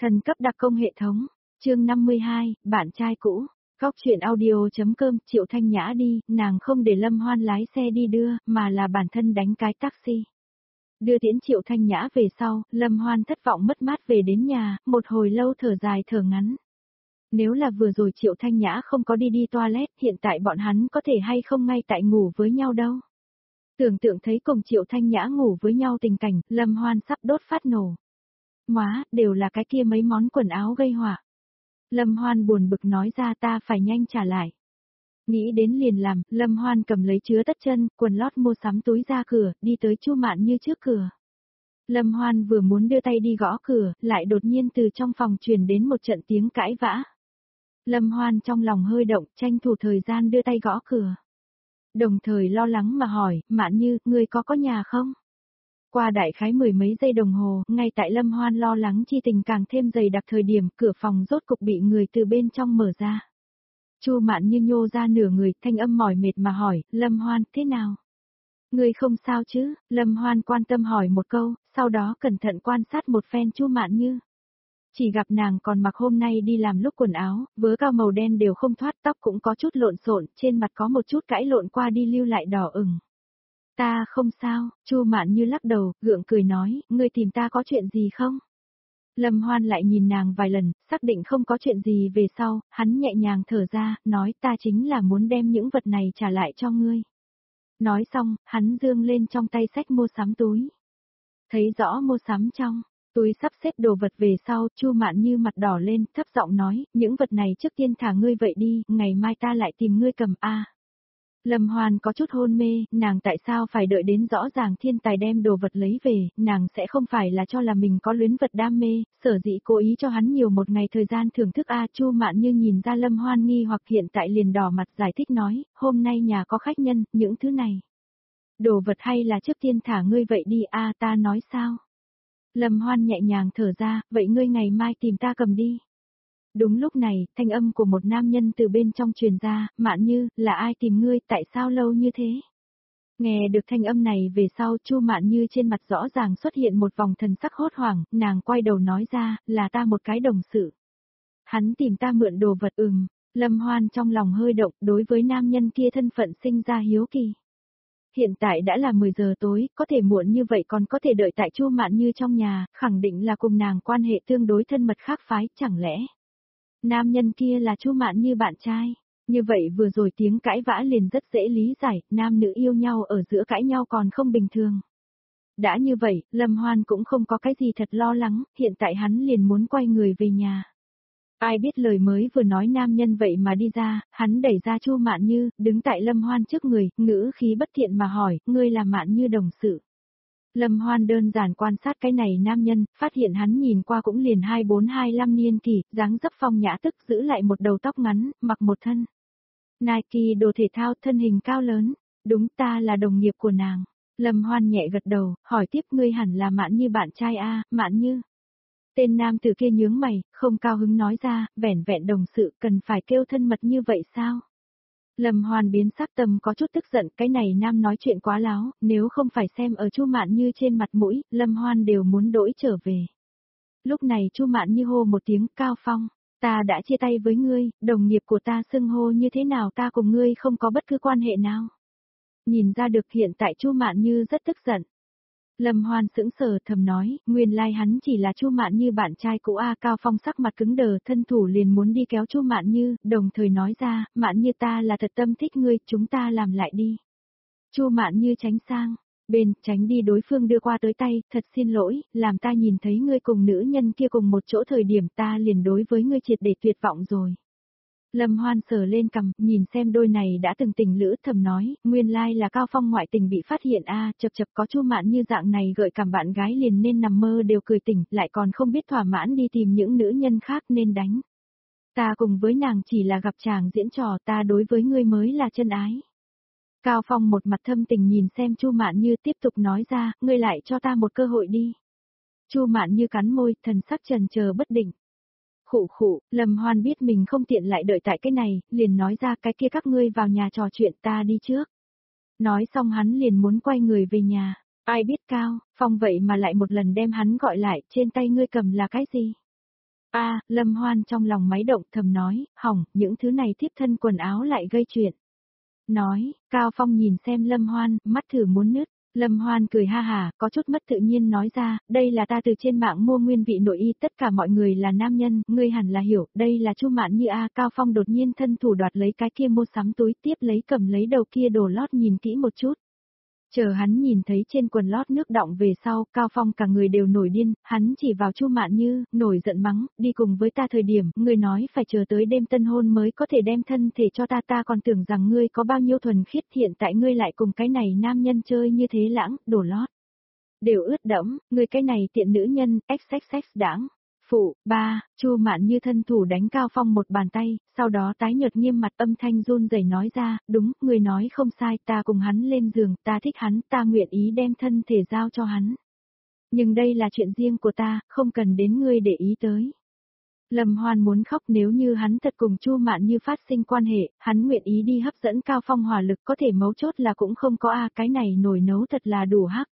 Thần cấp đặc công hệ thống, chương 52, bạn trai cũ. Góc truyện audio.com. Triệu Thanh Nhã đi, nàng không để Lâm Hoan lái xe đi đưa, mà là bản thân đánh cái taxi. Đưa tiễn Triệu Thanh Nhã về sau, Lâm Hoan thất vọng mất mát về đến nhà, một hồi lâu thở dài thở ngắn. Nếu là vừa rồi Triệu Thanh Nhã không có đi toilet, hiện tại bọn hắn có thể hay không ngay tại ngủ với nhau đâu. Tưởng tượng thấy cùng Triệu Thanh Nhã ngủ với nhau tình cảnh, Lâm Hoan sắp đốt phát nổ. Móa, đều là cái kia mấy món quần áo gây họa. Lâm Hoan buồn bực nói ra, ta phải nhanh trả lại. Nghĩ đến liền làm, Lâm Hoan cầm lấy chứa tất chân, quần lót mua sắm túi ra cửa, đi tới Chu Mạn Như trước cửa. Lâm Hoan vừa muốn đưa tay đi gõ cửa, lại đột nhiên từ trong phòng truyền đến một trận tiếng cãi vã. Lâm Hoan trong lòng hơi động, tranh thủ thời gian đưa tay gõ cửa. Đồng thời lo lắng mà hỏi, Mạn Như, ngươi có nhà không? Qua đại khái mười mấy giây đồng hồ, ngay tại Lâm Hoan lo lắng chi tình càng thêm dày đặc thời điểm, cửa phòng rốt cục bị người từ bên trong mở ra. Chu Mạn Như nhô ra nửa người, thanh âm mỏi mệt mà hỏi, Lâm Hoan, thế nào? Ngươi không sao chứ? Lâm Hoan quan tâm hỏi một câu, sau đó cẩn thận quan sát một phen Chu Mạn Như. Chỉ gặp nàng còn mặc hôm nay đi làm lúc quần áo, vớ cao màu đen đều không thoát, tóc cũng có chút lộn xộn, trên mặt có một chút cãi lộn qua đi lưu lại đỏ ửng. Ta không sao, Chu Mạn Như lắc đầu, gượng cười nói, ngươi tìm ta có chuyện gì không? Lâm Hoan lại nhìn nàng vài lần, xác định không có chuyện gì về sau, hắn nhẹ nhàng thở ra, nói ta chính là muốn đem những vật này trả lại cho ngươi. Nói xong, hắn dương lên trong tay xách mua sắm túi. Thấy rõ mua sắm trong túi sắp xếp đồ vật về sau, Chu Mạn Như mặt đỏ lên, thấp giọng nói, những vật này trước tiên thả ngươi vậy đi, ngày mai ta lại tìm ngươi cầm a. Lâm Hoan có chút hôn mê, nàng tại sao phải đợi đến rõ ràng thiên tài đem đồ vật lấy về, nàng sẽ không phải là cho là mình có luyến vật đam mê, sở dĩ cố ý cho hắn nhiều một ngày thời gian thưởng thức a. Chu Mạn Như nhìn ra Lâm Hoan nghi hoặc hiện tại liền đỏ mặt giải thích nói, hôm nay nhà có khách nhân, những thứ này. Đồ vật hay là trước tiên thả ngươi vậy đi a, ta nói sao? Lâm Hoan nhẹ nhàng thở ra, vậy ngươi ngày mai tìm ta cầm đi. Đúng lúc này, thanh âm của một nam nhân từ bên trong truyền ra, Mạn Như, là ai tìm ngươi, tại sao lâu như thế? Nghe được thanh âm này về sau, Chu Mạn Như trên mặt rõ ràng xuất hiện một vòng thần sắc hốt hoảng, nàng quay đầu nói ra, là ta một cái đồng sự. Hắn tìm ta mượn đồ vật. Lâm Hoan trong lòng hơi động, đối với nam nhân kia thân phận sinh ra hiếu kỳ. Hiện tại đã là 10 giờ tối, có thể muộn như vậy còn có thể đợi tại Chu Mạn Như trong nhà, khẳng định là cùng nàng quan hệ tương đối thân mật khác phái, chẳng lẽ? Nam nhân kia là Chu Mạn Như bạn trai. Như vậy vừa rồi tiếng cãi vã liền rất dễ lý giải, nam nữ yêu nhau ở giữa cãi nhau còn không bình thường. Đã như vậy, Lâm Hoan cũng không có cái gì thật lo lắng, hiện tại hắn liền muốn quay người về nhà. Ai biết lời mới vừa nói nam nhân vậy mà đi ra, hắn đẩy ra Chu Mạn Như, đứng tại Lâm Hoan trước người, ngữ khí bất thiện mà hỏi, ngươi là Mạn Như đồng sự. Lâm Hoan đơn giản quan sát cái này nam nhân, phát hiện hắn nhìn qua cũng liền 24-25 niên kỷ, dáng dấp phong nhã tức giữ lại một đầu tóc ngắn, mặc một thân Nike đồ thể thao, thân hình cao lớn. Đúng, ta là đồng nghiệp của nàng. Lâm Hoan nhẹ gật đầu, hỏi tiếp, ngươi hẳn là Mạn Như bạn trai a, Mạn Như. Tên nam từ kia nhướng mày, không cao hứng nói ra, vẻn vẹn đồng sự cần phải kêu thân mật như vậy sao? Lâm Hoan biến sắc, tâm có chút tức giận, cái này nam nói chuyện quá láo, nếu không phải xem ở Chu Mạn Như trên mặt mũi, Lâm Hoan đều muốn đỗi trở về. Lúc này Chu Mạn Như hô một tiếng, Cao Phong, ta đã chia tay với ngươi, đồng nghiệp của ta xưng hô như thế nào, ta cùng ngươi không có bất cứ quan hệ nào. Nhìn ra được hiện tại Chu Mạn Như rất tức giận. Lâm Hoan sững sờ thầm nói, nguyên lai hắn chỉ là Chu Mạn Như bạn trai cũ a. Cao Phong sắc mặt cứng đờ, thân thủ liền muốn đi kéo Chu Mạn Như, đồng thời nói ra, Mạn Như ta là thật tâm thích ngươi, chúng ta làm lại đi. Chu Mạn Như tránh sang bên, tránh đi đối phương đưa qua tới tay, thật xin lỗi, làm ta nhìn thấy ngươi cùng nữ nhân kia cùng một chỗ thời điểm ta liền đối với ngươi triệt để tuyệt vọng rồi. Lâm Hoan sờ lên cằm, nhìn xem đôi này đã từng tình lữ, thầm nói, nguyên lai là Cao Phong ngoại tình bị phát hiện a, chập chập có Chu Mạn Như dạng này gợi cảm bạn gái liền nên nằm mơ đều cười tỉnh, lại còn không biết thỏa mãn đi tìm những nữ nhân khác nên đánh. Ta cùng với nàng chỉ là gặp chàng diễn trò, ta đối với ngươi mới là chân ái. Cao Phong một mặt thâm tình nhìn xem Chu Mạn Như, tiếp tục nói ra, ngươi lại cho ta một cơ hội đi. Chu Mạn Như cắn môi, thần sắc chần chờ bất định. Khụ khụ, Lâm Hoan biết mình không tiện lại đợi tại cái này, liền nói ra, cái kia các ngươi vào nhà trò chuyện, ta đi trước. Nói xong hắn liền muốn quay người về nhà. Ai biết Cao Phong vậy mà lại một lần đem hắn gọi lại, trên tay ngươi cầm là cái gì? Lâm Hoan trong lòng máy động thầm nói, hỏng, những thứ này thiếp thân quần áo lại gây chuyện. Nói, Cao Phong nhìn xem Lâm Hoan, mắt thử muốn nứt. Lâm Hoan cười ha hà, có chút mất tự nhiên nói ra, đây là ta từ trên mạng mua nguyên vị nội y, tất cả mọi người là nam nhân, ngươi hẳn là hiểu, đây là Chu Mạn Như Cao Phong đột nhiên thân thủ đoạt lấy cái kia mua sắm túi, tiếp lấy cầm lấy đầu kia đồ lót nhìn kỹ một chút. Chờ hắn nhìn thấy trên quần lót nước đọng về sau, Cao Phong cả người đều nổi điên, hắn chỉ vào Chu Mạn Như, nổi giận mắng, đi cùng với ta thời điểm, ngươi nói phải chờ tới đêm tân hôn mới có thể đem thân thể cho ta còn tưởng rằng ngươi có bao nhiêu thuần khiết, hiện tại ngươi lại cùng cái này nam nhân chơi như thế lãng, đổ lót. Đều ướt đẫm, ngươi cái này tiện nữ nhân, xxx đãng. Phụ, Chu Mạn Như thân thủ đánh Cao Phong một bàn tay, sau đó tái nhợt nghiêm mặt âm thanh run rẩy nói ra, đúng, người nói không sai, ta cùng hắn lên giường, ta thích hắn, ta nguyện ý đem thân thể giao cho hắn. Nhưng đây là chuyện riêng của ta, không cần đến ngươi để ý tới. Lâm Hoan muốn khóc, nếu như hắn thật cùng Chu Mạn Như phát sinh quan hệ, hắn nguyện ý đi hấp dẫn Cao Phong hỏa lực, có thể mấu chốt là cũng không có cái này nồi nấu thật là đủ hắc.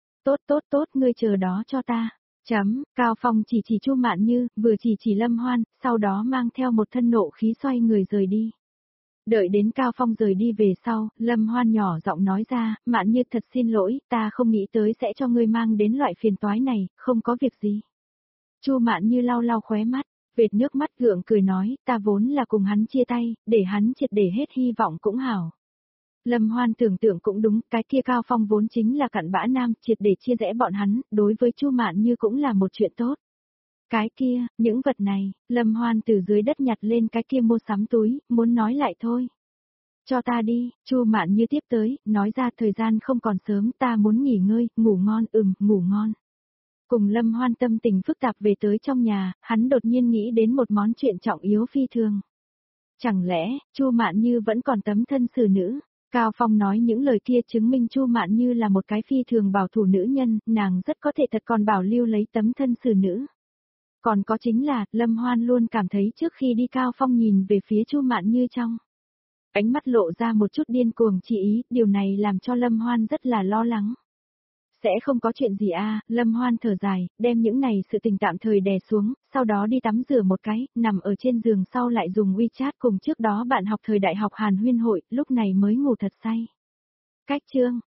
Tốt, ngươi chờ đó cho ta. Cao Phong chỉ Chu Mạn Như, vừa chỉ Lâm Hoan, sau đó mang theo một thân nộ khí xoay người rời đi. Đợi đến Cao Phong rời đi về sau, Lâm Hoan nhỏ giọng nói ra, Mạn Như thật xin lỗi, ta không nghĩ tới sẽ cho ngươi mang đến loại phiền toái này, không có việc gì. Chu Mạn Như lau lau khóe mắt, vệt nước mắt gượng cười nói, ta vốn là cùng hắn chia tay, để hắn triệt để hết hy vọng cũng hảo. Lâm Hoan tưởng tượng cũng đúng, cái kia Cao Phong vốn chính là cặn bã nam, triệt để chia rẽ bọn hắn, đối với Chu Mạn Như cũng là một chuyện tốt. Cái kia, những vật này, Lâm Hoan từ dưới đất nhặt lên cái kia mua sắm túi, muốn nói lại thôi. Cho ta đi, Chu Mạn Như tiếp tới, nói ra thời gian không còn sớm, ta muốn nghỉ ngơi, ngủ ngon, ngủ ngon. Cùng Lâm Hoan tâm tình phức tạp về tới trong nhà, hắn đột nhiên nghĩ đến một món chuyện trọng yếu phi thường. Chẳng lẽ, Chu Mạn Như vẫn còn tấm thân xử nữ? Cao Phong nói những lời kia chứng minh Chu Mạn Như là một cái phi thường bảo thủ nữ nhân, nàng rất có thể thật còn bảo lưu lấy tấm thân xử nữ. Còn có chính là, Lâm Hoan luôn cảm thấy trước khi đi Cao Phong nhìn về phía Chu Mạn Như trong ánh mắt lộ ra một chút điên cuồng chỉ ý, điều này làm cho Lâm Hoan rất là lo lắng. Sẽ không có chuyện gì Lâm Hoan thở dài, đem những này sự tình tạm thời đè xuống, sau đó đi tắm rửa một cái, nằm ở trên giường sau lại dùng WeChat cùng trước đó bạn học thời đại học Hàn Huyên hội, lúc này mới ngủ thật say. Cách chương